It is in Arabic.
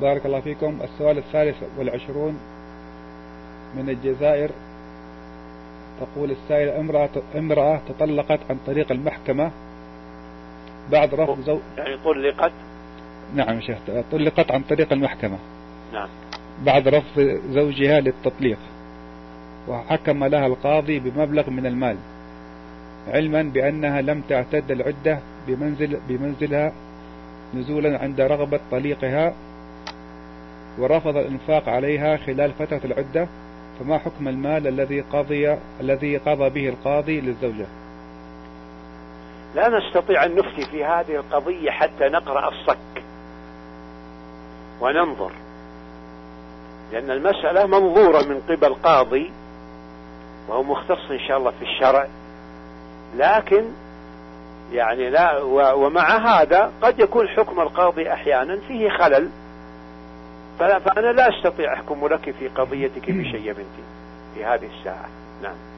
بارك الله فيكم. السؤال 23 من الجزائر. تقول السائلة: امرأة تطلقت عن طريق المحكمة بعد رفض زوج. يعني طلقت؟ نعم شيخ، طلقت عن طريق المحكمة. نعم. بعد رفض زوجها للتطليق، وحكم لها القاضي بمبلغ من المال، علما بأنها لم تعتد العدة بمنزلها نزولا عند رغبة طليقها، ورفض الإنفاق عليها خلال فترة العدة، فما حكم المال الذي قضى به القاضي للزوجة؟ لا نستطيع أن نفتي في هذه القضية حتى نقرأ الصك وننظر، لأن المسألة منظورة من قبل قاضي وهو مختص إن شاء الله في الشرع، لكن يعني لا، ومع هذا قد يكون حكم القاضي أحيانا فيه خلل، فأنا لا أستطيع أحكم لك في قضيتك بشيء يا بنتي في هذه الساعة. نعم.